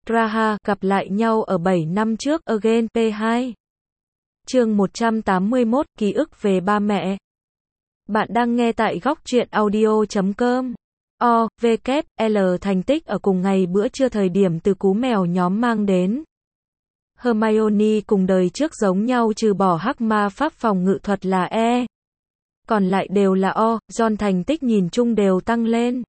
Raha gặp lại nhau ở 7 năm trước Again P2. Chương 181 Ký ức về ba mẹ. Bạn đang nghe tại góc truyện audio.com. L thành tích ở cùng ngày bữa trưa thời điểm từ cú mèo nhóm mang đến. Hermione cùng đời trước giống nhau trừ bỏ hắc ma pháp phòng ngự thuật là E. Còn lại đều là O, Ron thành tích nhìn chung đều tăng lên.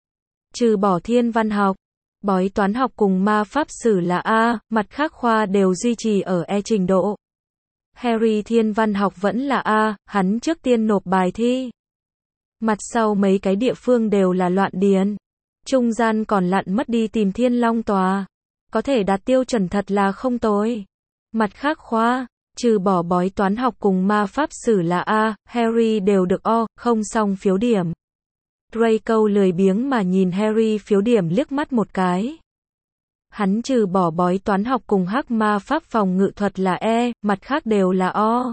Trừ bỏ thiên văn học, bói toán học cùng ma pháp sử là A, mặt khác khoa đều duy trì ở E trình độ. Harry thiên văn học vẫn là A, hắn trước tiên nộp bài thi. Mặt sau mấy cái địa phương đều là loạn điền. Trung gian còn lặn mất đi tìm thiên long tòa. Có thể đạt tiêu chuẩn thật là không tồi. Mặt khác khoa, trừ bỏ bói toán học cùng ma pháp sử là A, Harry đều được O, không xong phiếu điểm. Draco lười biếng mà nhìn Harry phiếu điểm liếc mắt một cái. Hắn trừ bỏ bói toán học cùng hắc ma pháp phòng ngự thuật là E, mặt khác đều là O.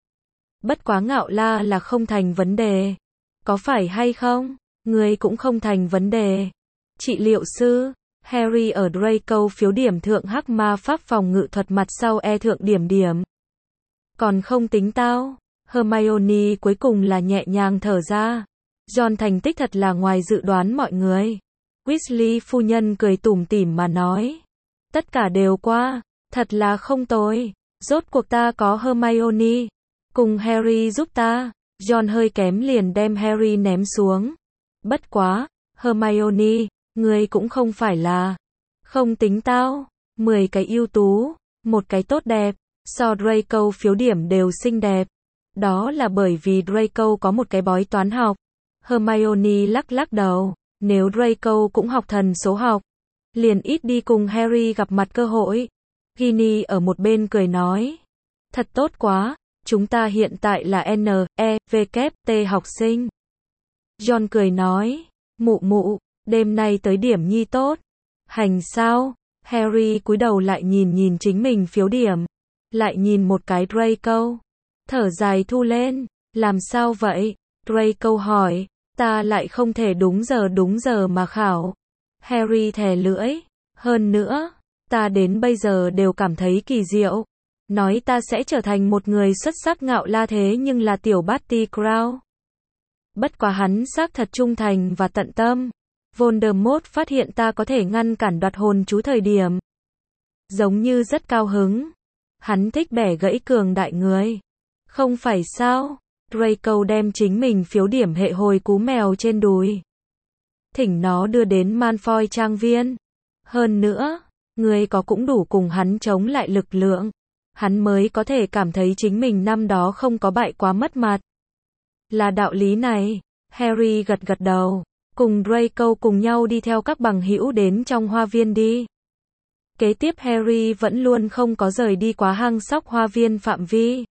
Bất quá ngạo la là không thành vấn đề. Có phải hay không? Người cũng không thành vấn đề. Trị liệu sư, Harry ở Draco phiếu điểm thượng hắc ma pháp phòng ngự thuật mặt sau E thượng điểm. Còn không tính tao. Hermione cuối cùng là nhẹ nhàng thở ra. Ron thành tích thật là ngoài dự đoán mọi người. Weasley phu nhân cười tủm tỉm mà nói. Tất cả đều qua, thật là không tồi. Rốt cuộc ta có Hermione. Cùng Harry giúp ta. Ron hơi kém liền đem Harry ném xuống. Bất quá, Hermione, ngươi cũng không phải là. Không tính tao. 10 cái ưu tú, một cái tốt đẹp. So Draco phiếu điểm đều xinh đẹp. Đó là bởi vì Draco có một cái bói toán học. Hermione lắc đầu. Nếu Draco cũng học thần số học, liền ít đi cùng Harry gặp mặt cơ hội. Ginny ở một bên cười nói. Thật tốt quá, chúng ta hiện tại là N.E.V.K.T học sinh. Ron cười nói. Mụ, đêm nay tới điểm nhi tốt. Hành sao? Harry cúi đầu lại nhìn chính mình phiếu điểm. Lại nhìn một cái Draco. Thở dài thu lên. Làm sao vậy? Draco hỏi. Ta lại không thể đúng giờ mà khảo. Harry thè lưỡi. Hơn nữa, ta đến bây giờ đều cảm thấy kỳ diệu. Nói ta sẽ trở thành một người xuất sắc ngạo la thế nhưng là tiểu Barty Crouch. Bất quá hắn xác thật trung thành và tận tâm. Voldemort phát hiện ta có thể ngăn cản đoạt hồn chú thời điểm. Giống như rất cao hứng. Hắn thích bẻ gãy cường đại người. Không phải sao? Draco đem chính mình phiếu điểm hệ hồi cú mèo trên đùi. Thỉnh nó đưa đến Malfoy trang viên. Hơn nữa, người có cũng đủ cùng hắn chống lại lực lượng. Hắn mới có thể cảm thấy chính mình năm đó không có bại quá mất mặt. Là đạo lý này. Harry gật đầu. Cùng Draco cùng nhau đi theo các bằng hữu đến trong hoa viên đi. Kế tiếp Harry vẫn luôn không có rời đi quá hang sóc hoa viên phạm vi.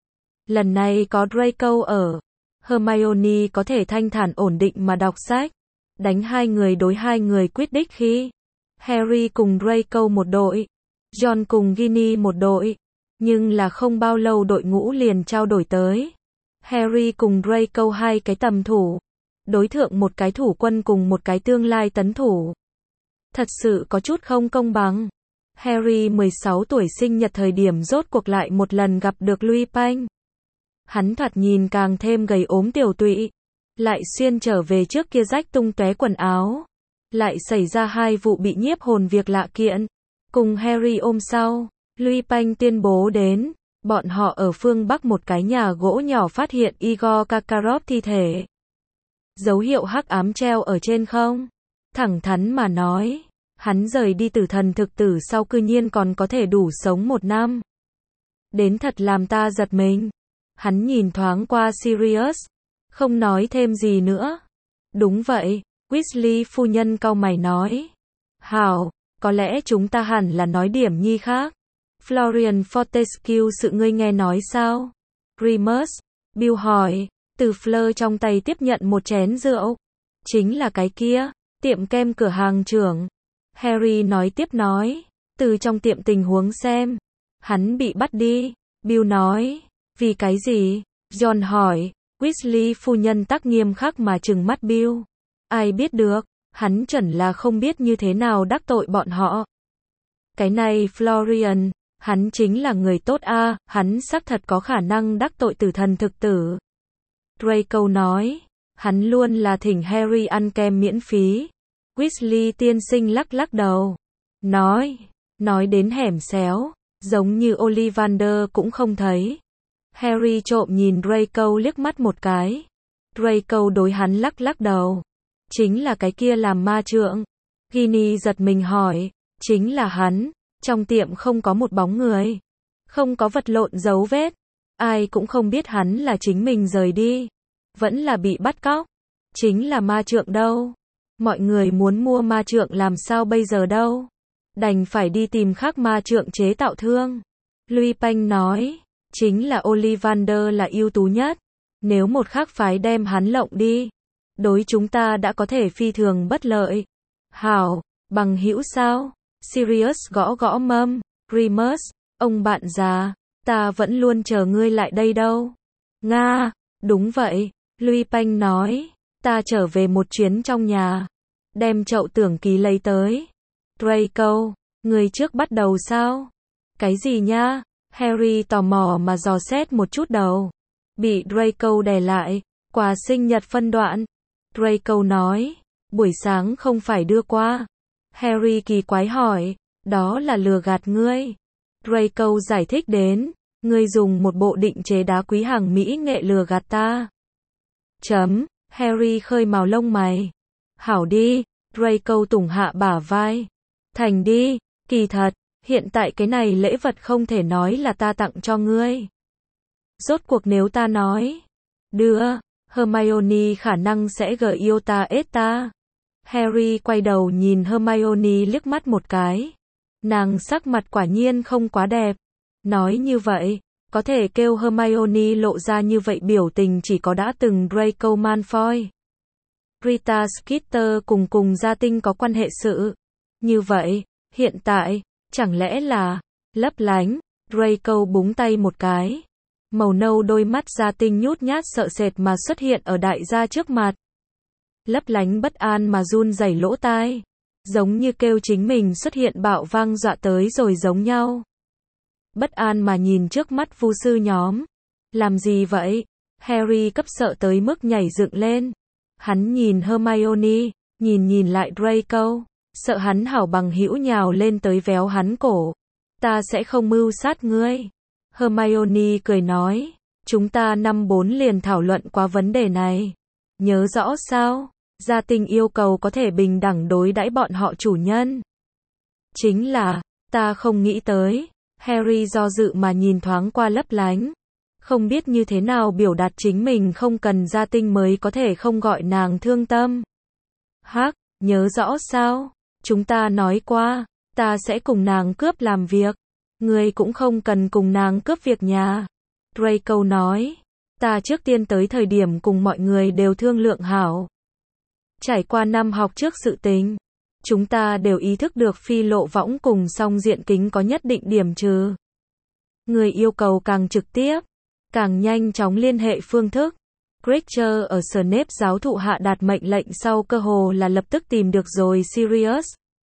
Lần này có Draco ở. Hermione có thể thanh thản ổn định mà đọc sách. Đánh 2 người đối 2 người quyết đích khi. Harry cùng Draco một đội. Ron cùng Ginny một đội. Nhưng là không bao lâu đội ngũ liền trao đổi tới. Harry cùng Draco 2 cái tầm thủ. Đối thượng một cái thủ quân cùng một cái tương lai tấn thủ. Thật sự có chút không công bằng. Harry 16 tuổi sinh nhật thời điểm rốt cuộc lại một lần gặp được Lupin. Hắn thoạt nhìn càng thêm gầy ốm tiểu tụy. Lại xuyên trở về trước kia rách tung tóe quần áo. Lại xảy ra 2 vụ bị nhiếp hồn việc lạ kiện. Cùng Harry ôm sau, Lupin tuyên bố đến. Bọn họ ở phương Bắc một cái nhà gỗ nhỏ phát hiện Igor Karkaroff thi thể. Dấu hiệu hắc ám treo ở trên không. Thẳng thắn mà nói. Hắn rời đi tử thần thực tử sau cư nhiên còn có thể đủ sống 1 năm. Đến thật làm ta giật mình. Hắn nhìn thoáng qua Sirius. Không nói thêm gì nữa. Đúng vậy. Weasley phu nhân cau mày nói. Hảo, có lẽ chúng ta hẳn là nói điểm nhi khác. Florian Fortescue sự ngươi nghe nói sao? Remus, Bill hỏi. Từ Fleur trong tay tiếp nhận một chén rượu. Chính là cái kia, tiệm kem cửa hàng trưởng. Harry nói tiếp nói. Từ trong tiệm tình huống xem. Hắn bị bắt đi. Bill nói. Vì cái gì? John hỏi. Weasley phu nhân tắc nghiêm khắc mà trừng mắt Bill. Ai biết được, hắn chuẩn là không biết như thế nào đắc tội bọn họ. Cái này Florian, hắn chính là người tốt a, hắn xác thật có khả năng đắc tội tử thần thực tử. Draco nói, hắn luôn là thỉnh Harry ăn kem miễn phí. Weasley tiên sinh lắc lắc đầu. Nói đến hẻm xéo, giống như Ollivander cũng không thấy. Harry trộm nhìn Draco liếc mắt một cái. Draco đối hắn lắc lắc đầu. Chính là cái kia làm ma trượng. Ginny giật mình hỏi, chính là hắn. Trong tiệm không có một bóng người. Không có vật lộn dấu vết. Ai cũng không biết hắn là chính mình rời đi. Vẫn là bị bắt cóc. Chính là ma trượng đâu. Mọi người muốn mua ma trượng làm sao bây giờ đâu. Đành phải đi tìm khác ma trượng chế tạo thương. Lupin nói, chính là Ollivander là ưu tú nhất. Nếu một khác phái đem hắn lộng đi, đối chúng ta đã có thể phi thường bất lợi. Hảo, bằng hữu sao? Sirius gõ gõ mâm. Remus, ông bạn già, ta vẫn luôn chờ ngươi lại đây đâu. Nga, đúng vậy, Lupin nói, ta trở về một chuyến trong nhà. Đem chậu tưởng ký lấy tới. Draco, người trước bắt đầu sao? Cái gì nha? Harry tò mò mà dò xét một chút đầu. Bị Draco đè lại. Quà sinh nhật phân đoạn. Draco nói, buổi sáng không phải đưa qua. Harry kỳ quái hỏi, đó là lừa gạt ngươi. Draco giải thích đến, ngươi dùng một bộ định chế đá quý hàng Mỹ nghệ lừa gạt ta. Harry khơi mào lông mày. Hảo đi, Draco tủng hạ bả vai. Thành đi, kỳ thật, hiện tại cái này lễ vật không thể nói là ta tặng cho ngươi. Rốt cuộc nếu ta nói, đưa, Hermione khả năng sẽ gợi yêu ta ết ta. Harry quay đầu nhìn Hermione liếc mắt một cái. Nàng sắc mặt quả nhiên không quá đẹp. Nói như vậy, có thể kêu Hermione lộ ra như vậy biểu tình chỉ có đã từng Draco Malfoy. Rita Skeeter cùng gia tinh có quan hệ sự. Như vậy, hiện tại, chẳng lẽ là, lấp lánh, Draco búng tay một cái. Màu nâu đôi mắt gia tinh nhút nhát sợ sệt mà xuất hiện ở đại gia trước mặt. Lấp lánh bất an mà run rẩy lỗ tai. Giống như kêu chính mình xuất hiện bạo vang dọa tới rồi giống nhau. Bất an mà nhìn trước mắt vu sư nhóm. Làm gì vậy? Harry cấp sợ tới mức nhảy dựng lên. Hắn nhìn Hermione, nhìn lại Draco, sợ hắn hảo bằng hữu nhào lên tới véo hắn cổ. Ta sẽ không mưu sát ngươi. Hermione cười nói, chúng ta năm 4 liền thảo luận qua vấn đề này. Nhớ rõ sao? Gia tinh yêu cầu có thể bình đẳng đối đãi bọn họ chủ nhân. Chính là, ta không nghĩ tới. Harry do dự mà nhìn thoáng qua lấp lánh. Không biết như thế nào biểu đạt chính mình không cần gia tinh mới có thể không gọi nàng thương tâm. Hắc, nhớ rõ sao? Chúng ta nói qua, ta sẽ cùng nàng cướp làm việc. Ngươi cũng không cần cùng nàng cướp việc nhà. Draco nói, ta trước tiên tới thời điểm cùng mọi người đều thương lượng hảo. Trải qua năm học trước sự tình, chúng ta đều ý thức được phi lộ võng cùng song diện kính có nhất định điểm trừ. Người yêu cầu càng trực tiếp, càng nhanh chóng liên hệ phương thức. Creature ở Snape giáo thụ hạ đạt mệnh lệnh sau cơ hồ là lập tức tìm được rồi Sirius.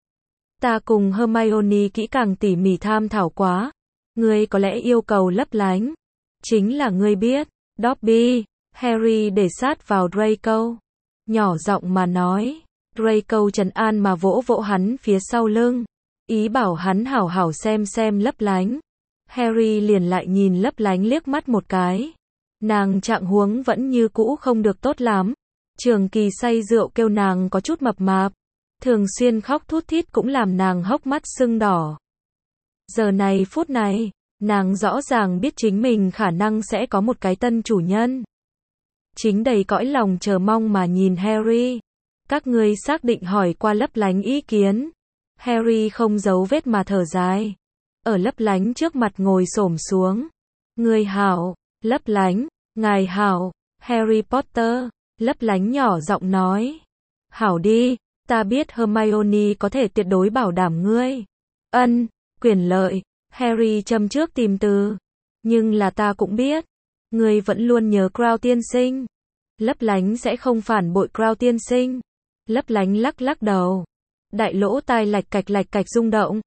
Ta cùng Hermione kỹ càng tỉ mỉ tham thảo quá. Ngươi có lẽ yêu cầu lấp lánh. Chính là ngươi biết. Dobby, Harry để sát vào Draco. Nhỏ giọng mà nói. Draco trấn an mà vỗ vỗ hắn phía sau lưng. Ý bảo hắn hảo hảo xem lấp lánh. Harry liền lại nhìn lấp lánh liếc mắt một cái. Nàng trạng huống vẫn như cũ không được tốt lắm. Trường kỳ say rượu kêu nàng có chút mập mạp. Thường xuyên khóc thút thít cũng làm nàng hốc mắt sưng đỏ. Giờ này phút này, nàng rõ ràng biết chính mình khả năng sẽ có một cái tân chủ nhân. Chính đầy cõi lòng chờ mong mà nhìn Harry. Các ngươi xác định hỏi qua lấp lánh ý kiến. Harry không giấu vết mà thở dài. Ở lấp lánh trước mặt ngồi xổm xuống. Người hảo, lấp lánh, ngài hảo, Harry Potter, lấp lánh nhỏ giọng nói. Hảo đi, ta biết Hermione có thể tuyệt đối bảo đảm ngươi. Ân, quyền lợi, Harry châm trước tìm từ. Nhưng là ta cũng biết, ngươi vẫn luôn nhớ Crown tiên sinh. Lấp lánh sẽ không phản bội Crown tiên sinh. Lấp lánh lắc lắc đầu. Đại lỗ tai lạch cạch rung động.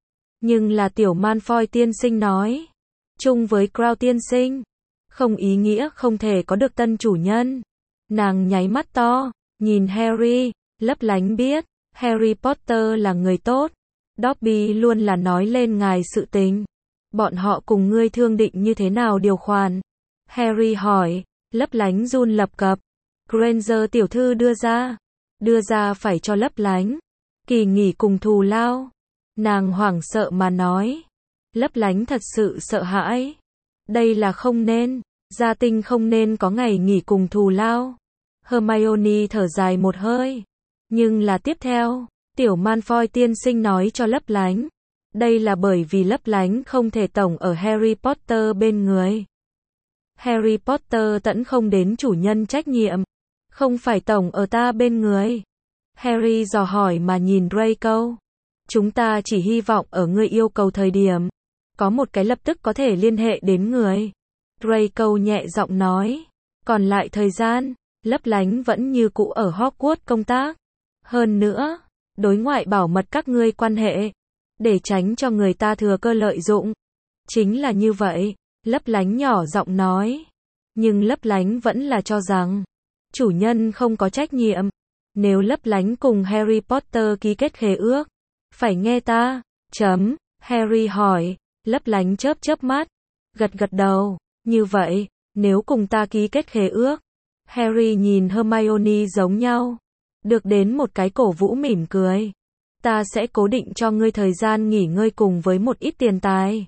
Nhưng là tiểu Malfoy tiên sinh nói. Chung với Crown tiên sinh. Không ý nghĩa không thể có được tân chủ nhân. Nàng nháy mắt to, nhìn Harry, lấp lánh biết, Harry Potter là người tốt. Dobby luôn là nói lên ngài sự tình. Bọn họ cùng ngươi thương định như thế nào điều khoản? Harry hỏi, lấp lánh run lập cập. Granger tiểu thư đưa ra phải cho lấp lánh. Kỳ nghỉ cùng thù lao. Nàng hoảng sợ mà nói. Lấp lánh thật sự sợ hãi. Đây là không nên, gia tinh không nên có ngày nghỉ cùng thù lao. Hermione thở dài một hơi. Nhưng là tiếp theo, tiểu Malfoy tiên sinh nói cho lấp lánh. Đây là bởi vì lấp lánh không thể tổng ở Harry Potter bên người. Harry Potter tẫn không đến chủ nhân trách nhiệm. Không phải tổng ở ta bên người. Harry dò hỏi mà nhìn Draco. Chúng ta chỉ hy vọng ở ngươi yêu cầu thời điểm. Có một cái lập tức có thể liên hệ đến người. Draco nhẹ giọng nói. Còn lại thời gian, lấp lánh vẫn như cũ ở Hogwarts công tác. Hơn nữa, đối ngoại bảo mật các ngươi quan hệ. Để tránh cho người ta thừa cơ lợi dụng. Chính là như vậy, lấp lánh nhỏ giọng nói. Nhưng lấp lánh vẫn là cho rằng, chủ nhân không có trách nhiệm. Nếu lấp lánh cùng Harry Potter ký kết khế ước, phải nghe ta. Harry hỏi, lấp lánh chớp chớp mắt, gật đầu. Như vậy, nếu cùng ta ký kết khế ước, Harry nhìn Hermione giống nhau. Được đến một cái cổ vũ mỉm cười. Ta sẽ cố định cho ngươi thời gian nghỉ ngơi cùng với một ít tiền tài.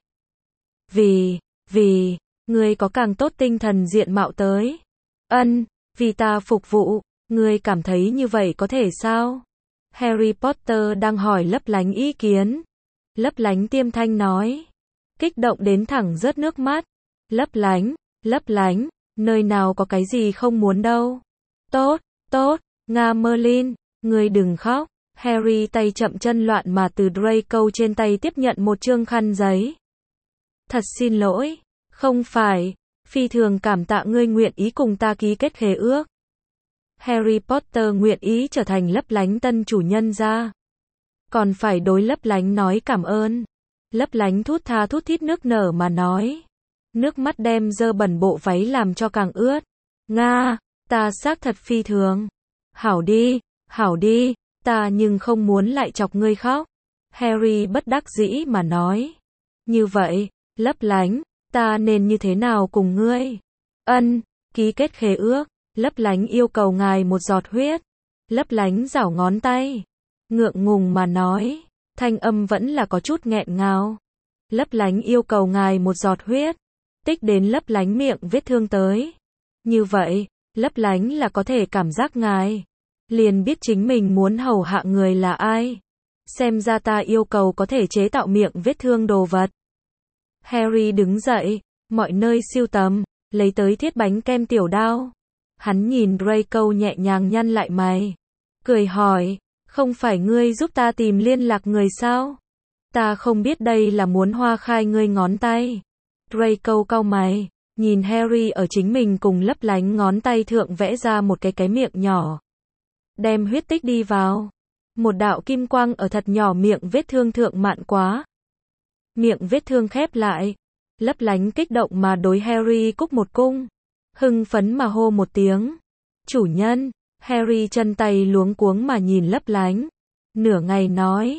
Vì, ngươi có càng tốt tinh thần diện mạo tới. Vì ta phục vụ, ngươi cảm thấy như vậy có thể sao? Harry Potter đang hỏi lấp lánh ý kiến. Lấp lánh tiêm thanh nói. Kích động đến thẳng rớt nước mắt. Lấp lánh, nơi nào có cái gì không muốn đâu. Tốt, Nga Merlin, ngươi đừng khóc. Harry tay chậm chân loạn mà từ Draco trên tay tiếp nhận một chương khăn giấy. Thật xin lỗi, không phải, phi thường cảm tạ ngươi nguyện ý cùng ta ký kết khế ước. Harry Potter nguyện ý trở thành lấp lánh tân chủ nhân ra. Còn phải đối lấp lánh nói cảm ơn. Lấp lánh thút tha thút thít nước nở mà nói. Nước mắt đem dơ bẩn bộ váy làm cho càng ướt. Nga, ta xác thật phi thường. Hảo đi, ta nhưng không muốn lại chọc ngươi khóc. Harry bất đắc dĩ mà nói. Như vậy, lấp lánh, ta nên như thế nào cùng ngươi? Ký kết khế ước, lấp lánh yêu cầu ngài một giọt huyết. Lấp lánh giảo ngón tay. Ngượng ngùng mà nói, thanh âm vẫn là có chút nghẹn ngào. Lấp lánh yêu cầu ngài một giọt huyết. Tích đến lấp lánh miệng vết thương tới. Như vậy, lấp lánh là có thể cảm giác ngài. Liền biết chính mình muốn hầu hạ người là ai. Xem ra ta yêu cầu có thể chế tạo miệng vết thương đồ vật. Harry đứng dậy, mọi nơi siêu tầm, lấy tới thiết bánh kem tiểu đao. Hắn nhìn Draco nhẹ nhàng nhăn lại mày. Cười hỏi, không phải ngươi giúp ta tìm liên lạc người sao? Ta không biết đây là muốn hoa khai ngươi ngón tay. Draco cau mày, nhìn Harry ở chính mình cùng lấp lánh ngón tay thượng vẽ ra một cái miệng nhỏ. Đem huyết tích đi vào. Một đạo kim quang ở thật nhỏ miệng vết thương thượng mạn quá. Miệng vết thương khép lại. Lấp lánh kích động mà đối Harry cúc một cung. Hưng phấn mà hô một tiếng. Chủ nhân. Harry chân tay luống cuống mà nhìn lấp lánh. Nửa ngày nói.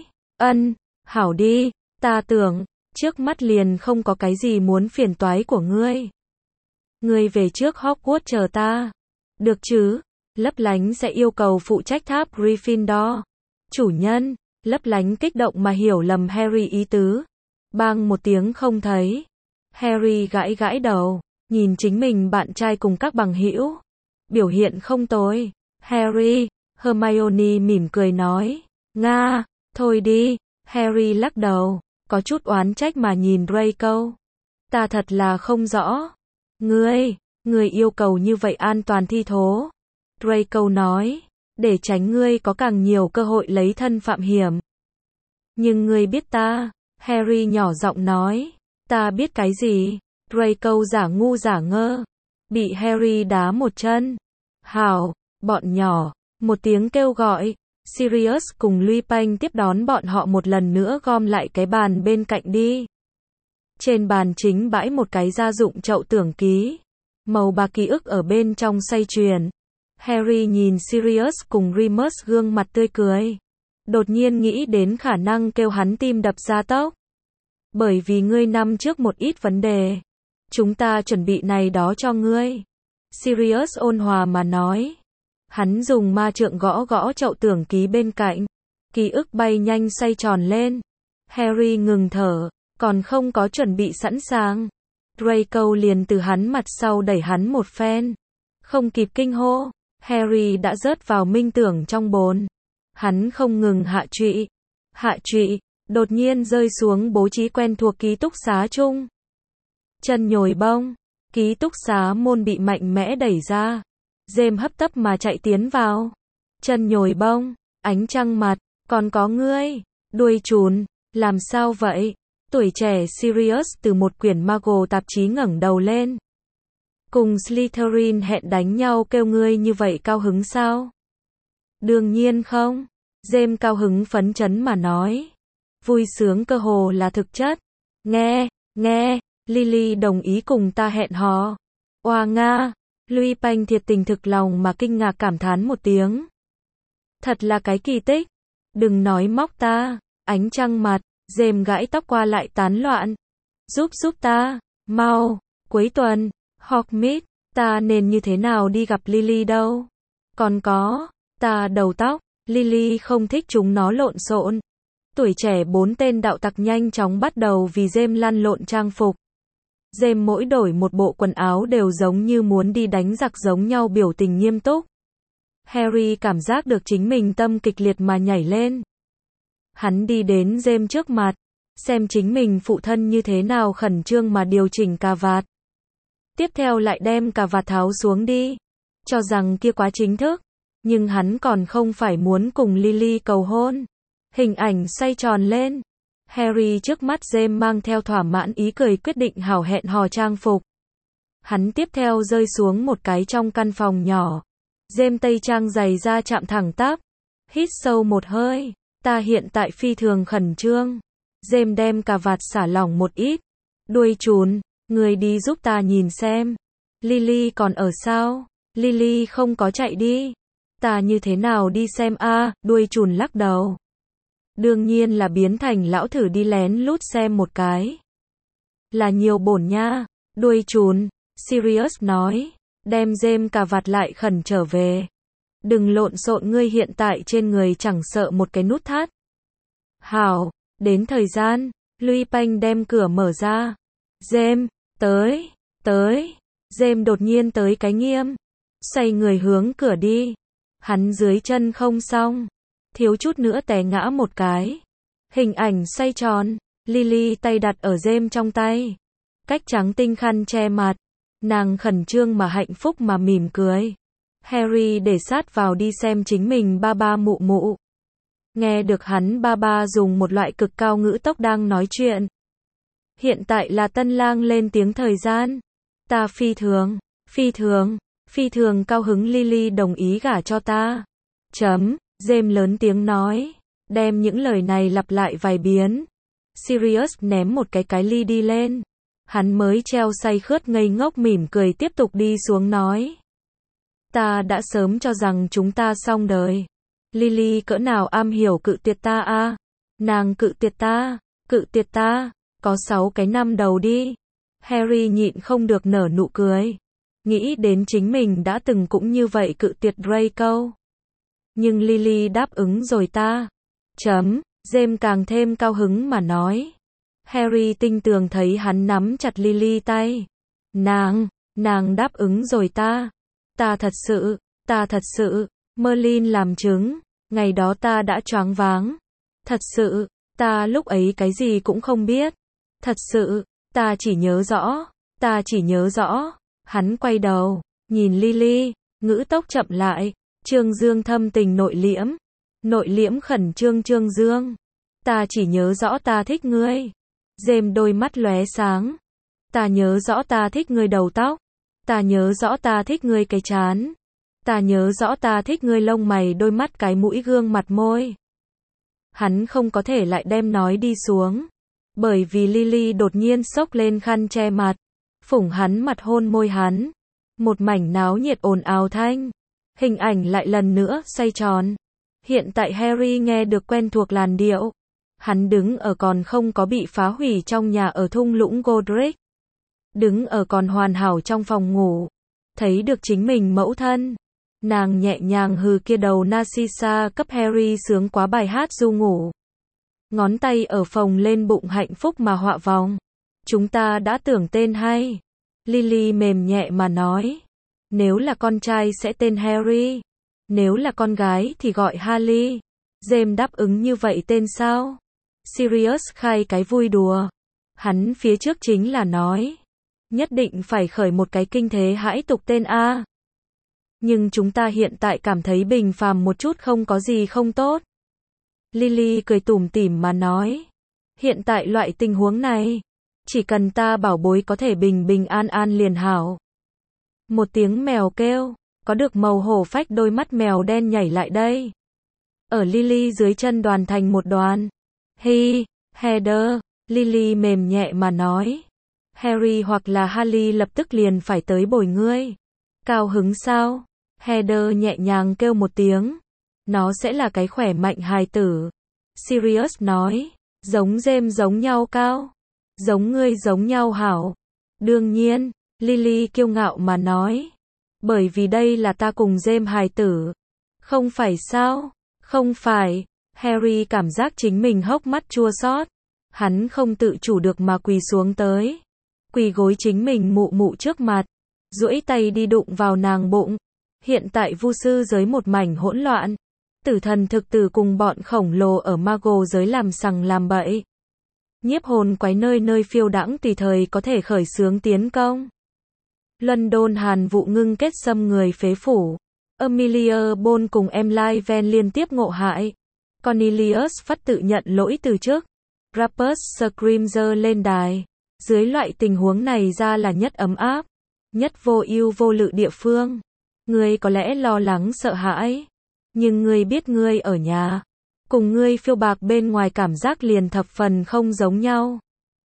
Hảo đi. Ta tưởng, trước mắt liền không có cái gì muốn phiền toái của ngươi. Ngươi về trước Hogwarts chờ ta. Được chứ? Lấp lánh sẽ yêu cầu phụ trách tháp Gryffindor. Chủ nhân. Lấp lánh kích động mà hiểu lầm Harry ý tứ. Bang một tiếng không thấy. Harry gãi đầu, nhìn chính mình bạn trai cùng các bằng hữu. Biểu hiện không tồi. Harry, Hermione mỉm cười nói. Nga, thôi đi. Harry lắc đầu, có chút oán trách mà nhìn Draco. Ta thật là không rõ. Ngươi yêu cầu như vậy an toàn thi thố. Draco nói, để tránh ngươi có càng nhiều cơ hội lấy thân phạm hiểm. Nhưng ngươi biết ta, Harry nhỏ giọng nói. Ta biết cái gì? Draco giả ngu giả ngơ. Bị Harry đá một chân. Hảo, bọn nhỏ. Một tiếng kêu gọi. Sirius cùng Lupin tiếp đón bọn họ một lần nữa gom lại cái bàn bên cạnh đi. Trên bàn chính bãi một cái gia dụng chậu tưởng ký. Màu bạc ký ức ở bên trong xoay chuyển. Harry nhìn Sirius cùng Remus gương mặt tươi cười. Đột nhiên nghĩ đến khả năng kêu hắn tim đập gia tốc. Bởi vì ngươi năm trước một ít vấn đề. Chúng ta chuẩn bị này đó cho ngươi. Sirius ôn hòa mà nói. Hắn dùng ma trượng gõ gõ chậu tưởng ký bên cạnh. Ký ức bay nhanh xoay tròn lên. Harry ngừng thở, còn không có chuẩn bị sẵn sàng. Draco liền từ hắn mặt sau đẩy hắn một phen. Không kịp kinh hô, Harry đã rớt vào minh tưởng trong bồn. Hắn không ngừng hạ trụy, đột nhiên rơi xuống bố trí quen thuộc ký túc xá chung. Chân nhồi bông, ký túc xá môn bị mạnh mẽ đẩy ra. James hấp tấp mà chạy tiến vào. Chân nhồi bông, ánh trăng mặt, còn có ngươi, đuôi trùn, làm sao vậy? Tuổi trẻ Sirius từ một quyển Muggle tạp chí ngẩng đầu lên. Cùng Slytherin hẹn đánh nhau kêu ngươi như vậy cao hứng sao? Đương nhiên không. James cao hứng phấn chấn mà nói. Vui sướng cơ hồ là thực chất. Nghe, Lily đồng ý cùng ta hẹn hò. Oa nga, Lupin thiệt tình thực lòng mà kinh ngạc cảm thán một tiếng. Thật là cái kỳ tích. Đừng nói móc ta, ánh trăng mặt, James gãi tóc qua lại tán loạn. Giúp ta, mau, cuối tuần, Hogsmeade, ta nên như thế nào đi gặp Lily đâu? Còn có, ta đầu tóc, Lily không thích chúng nó lộn xộn. Tuổi trẻ 4 tên đạo tặc nhanh chóng bắt đầu vì James lăn lộn trang phục. James mỗi đổi một bộ quần áo đều giống như muốn đi đánh giặc giống nhau biểu tình nghiêm túc. Harry cảm giác được chính mình tâm kịch liệt mà nhảy lên. Hắn đi đến James trước mặt, xem chính mình phụ thân như thế nào khẩn trương mà điều chỉnh cà vạt. Tiếp theo lại đem cà vạt tháo xuống đi, cho rằng kia quá chính thức, nhưng hắn còn không phải muốn cùng Lily cầu hôn. Hình ảnh xoay tròn lên. Harry trước mắt James mang theo thỏa mãn ý cười quyết định hảo hẹn hò trang phục. Hắn tiếp theo rơi xuống một cái trong căn phòng nhỏ. James tây trang giày da chạm thẳng tắp. Hít sâu một hơi. Ta hiện tại phi thường khẩn trương. James đem cà vạt xả lỏng một ít. Đuôi trùn, người đi giúp ta nhìn xem. Lily còn ở sao? Lily không có chạy đi. Ta như thế nào đi xem a? Đuôi trùn lắc đầu. Đương nhiên là biến thành lão thử đi lén lút xem một cái. Là nhiều bổn nha. Đuôi trùn, Sirius nói. Đem James cà vạt lại khẩn trở về. Đừng lộn xộn, ngươi hiện tại trên người chẳng sợ một cái nút thắt. Hảo, đến thời gian, Lupin đem cửa mở ra. James, tới. James đột nhiên tới cái nghiêm. Xoay người hướng cửa đi. Hắn dưới chân không xong. Thiếu chút nữa té ngã một cái. Hình ảnh xoay tròn. Lily tay đặt ở James trong tay. Cách trắng tinh khăn che mặt. Nàng khẩn trương mà hạnh phúc mà mỉm cười. Harry để sát vào đi xem chính mình ba ba mụ mụ. Nghe được hắn ba ba dùng một loại cực cao ngữ tốc đang nói chuyện. Hiện tại là tân lang lên tiếng thời gian. Ta phi thường cao hứng Lily đồng ý gả cho ta. James lớn tiếng nói. Đem những lời này lặp lại vài biến. Sirius ném một cái ly đi lên. Hắn mới treo say khướt ngây ngốc mỉm cười tiếp tục đi xuống nói. Ta đã sớm cho rằng chúng ta xong đời. Lily cỡ nào am hiểu cự tuyệt ta a? Nàng cự tuyệt ta, có 6 cái năm đầu đi. Harry nhịn không được nở nụ cười. Nghĩ đến chính mình đã từng cũng như vậy cự tuyệt Draco. Nhưng Lily đáp ứng rồi ta. James càng thêm cao hứng mà nói. Harry tinh tường thấy hắn nắm chặt Lily tay. Nàng đáp ứng rồi ta. Ta thật sự, Merlin làm chứng, ngày đó ta đã choáng váng. Thật sự, ta lúc ấy cái gì cũng không biết. Thật sự, ta chỉ nhớ rõ. Hắn quay đầu, nhìn Lily, ngữ tốc chậm lại. Trương Dương thâm tình nội liễm khẩn trương Trương Dương. Ta chỉ nhớ rõ ta thích ngươi. James đôi mắt lóe sáng. Ta nhớ rõ ta thích ngươi đầu tóc. Ta nhớ rõ ta thích ngươi cái trán. Ta nhớ rõ ta thích ngươi lông mày đôi mắt cái mũi gương mặt môi. Hắn không có thể lại đem nói đi xuống. Bởi vì Lily đột nhiên xốc lên khăn che mặt. Phủng hắn mặt hôn môi hắn. Một mảnh náo nhiệt ồn ào thanh. Hình ảnh lại lần nữa xoay tròn. Hiện tại Harry nghe được quen thuộc làn điệu. Hắn đứng ở còn không có bị phá hủy trong nhà ở thung lũng Godric. Đứng ở còn hoàn hảo trong phòng ngủ. Thấy được chính mình mẫu thân. Nàng nhẹ nhàng hừ kia đầu Narcissa cấp Harry sướng quá bài hát ru ngủ. Ngón tay ở phồng lên bụng hạnh phúc mà họa vòng. Chúng ta đã tưởng tên hay. Lily mềm nhẹ mà nói. Nếu là con trai sẽ tên Harry. Nếu là con gái thì gọi Harley. James đáp ứng như vậy tên sao? Sirius khai cái vui đùa. Hắn phía trước chính là nói. Nhất định phải khởi một cái kinh thế hãi tục tên A. Nhưng chúng ta hiện tại cảm thấy bình phàm một chút không có gì không tốt. Lily cười tủm tỉm mà nói. Hiện tại loại tình huống này. Chỉ cần ta bảo bối có thể bình bình an an liền hảo. Một tiếng mèo kêu. Có được màu hổ phách đôi mắt mèo đen nhảy lại đây. Ở Lily dưới chân đoàn thành một đoàn. Hi, Heather, Lily mềm nhẹ mà nói. Harry hoặc là Harley lập tức liền phải tới bồi ngươi. Cao hứng sao? Heather nhẹ nhàng kêu một tiếng. Nó sẽ là cái khỏe mạnh hài tử. Sirius nói. Giống James giống nhau cao. Giống ngươi giống nhau hảo. Đương nhiên, Lily kiêu ngạo mà nói. Bởi vì đây là ta cùng James hài tử. Không phải sao? Không phải. Harry cảm giác chính mình hốc mắt chua xót. Hắn không tự chủ được mà quỳ xuống tới. Quỳ gối chính mình mụ mụ trước mặt. Duỗi tay đi đụng vào nàng bụng. Hiện tại vu sư giới một mảnh hỗn loạn. Tử thần thực tử cùng bọn khổng lồ ở Mago giới làm sằng làm bậy. Nhiếp hồn quái nơi nơi phiêu đãng tùy thời có thể khởi xướng tiến công. London hàn vụ ngưng kết xâm người phế phủ. Amelia Bond cùng Emily Van liên tiếp ngộ hại. Cornelius phát tự nhận lỗi từ trước. Rappers Scream giơ lên đài. Dưới loại tình huống này ra là nhất ấm áp, nhất vô ưu vô lự địa phương. Ngươi có lẽ lo lắng sợ hãi, nhưng ngươi biết ngươi ở nhà, cùng ngươi phiêu bạc bên ngoài cảm giác liền thập phần không giống nhau.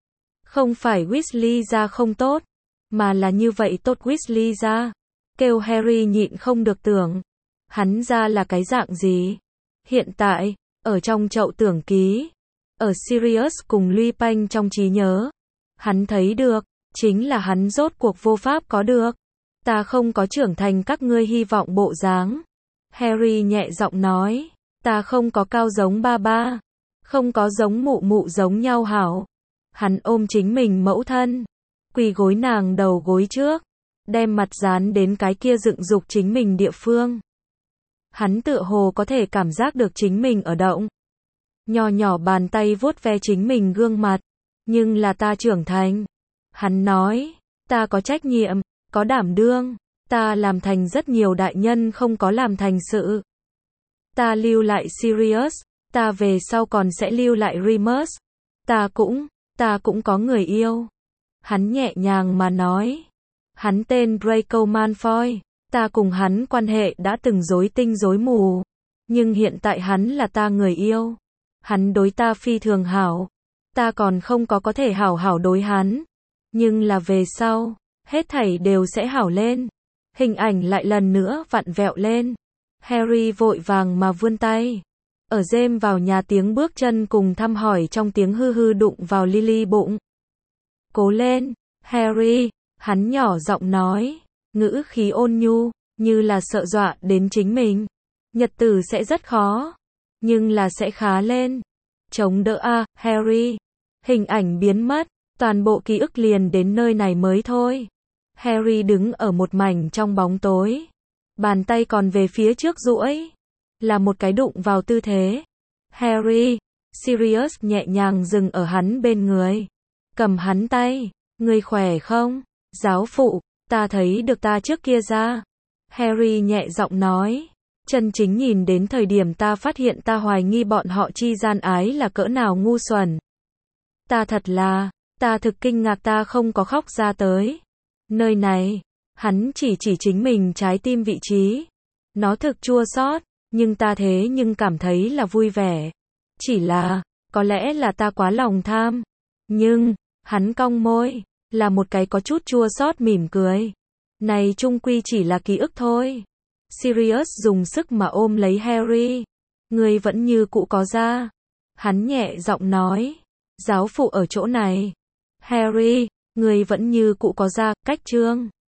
Không phải Weasley ra không tốt, mà là như vậy tốt Weasley ra. Kêu Harry nhịn không được tưởng, hắn ra là cái dạng gì. Hiện tại, ở trong chậu tưởng ký, ở Sirius cùng Lupin trong trí nhớ, hắn thấy được, chính là hắn rốt cuộc vô pháp có được. Ta không có trưởng thành các ngươi hy vọng bộ dáng. Harry nhẹ giọng nói, ta không có cao giống ba ba, không có giống mụ mụ giống nhau hảo. Hắn ôm chính mình mẫu thân, quỳ gối nàng đầu gối trước, đem mặt dán đến cái kia dựng dục chính mình địa phương. Hắn tựa hồ có thể cảm giác được chính mình ở động. Nhỏ nhỏ bàn tay vuốt ve chính mình gương mặt. Nhưng là ta trưởng thành. Hắn nói, ta có trách nhiệm, có đảm đương. Ta làm thành rất nhiều đại nhân không có làm thành sự. Ta lưu lại Sirius. Ta về sau còn sẽ lưu lại Remus. Ta cũng có người yêu. Hắn nhẹ nhàng mà nói. Hắn tên Draco Malfoy. Ta cùng hắn quan hệ đã từng rối tinh rối mù. Nhưng hiện tại hắn là ta người yêu. Hắn đối ta phi thường hảo. Ta còn không có thể hảo hảo đối hắn. Nhưng là về sau, hết thảy đều sẽ hảo lên. Hình ảnh lại lần nữa vặn vẹo lên. Harry vội vàng mà vươn tay. Ở James vào nhà tiếng bước chân cùng thăm hỏi trong tiếng hư hư đụng vào Lily bụng. Cố lên, Harry, hắn nhỏ giọng nói, ngữ khí ôn nhu, như là sợ dọa đến chính mình. Nhật tử sẽ rất khó, nhưng là sẽ khá lên. Chống đỡ a, Harry. Hình ảnh biến mất, toàn bộ ký ức liền đến nơi này mới thôi. Harry đứng ở một mảnh trong bóng tối. Bàn tay còn về phía trước duỗi. Là một cái đụng vào tư thế. Harry, Sirius nhẹ nhàng dừng ở hắn bên người. Cầm hắn tay. Ngươi khỏe không? Giáo phụ, ta thấy được ta trước kia ra. Harry nhẹ giọng nói. Chân chính nhìn đến thời điểm ta phát hiện ta hoài nghi bọn họ chi gian ái là cỡ nào ngu xuẩn. Ta thực kinh ngạc ta không có khóc ra tới. Nơi này, hắn chỉ chính mình trái tim vị trí. Nó thực chua xót, nhưng ta thế nhưng cảm thấy là vui vẻ. Chỉ là, có lẽ là ta quá lòng tham. Nhưng, hắn cong môi, là một cái có chút chua xót mỉm cười. Này chung quy chỉ là ký ức thôi. Sirius dùng sức mà ôm lấy Harry. Ngươi vẫn như cũ có da. Hắn nhẹ giọng nói. Giáo phụ ở chỗ này. Harry, ngươi vẫn như cũ có da, cách chương.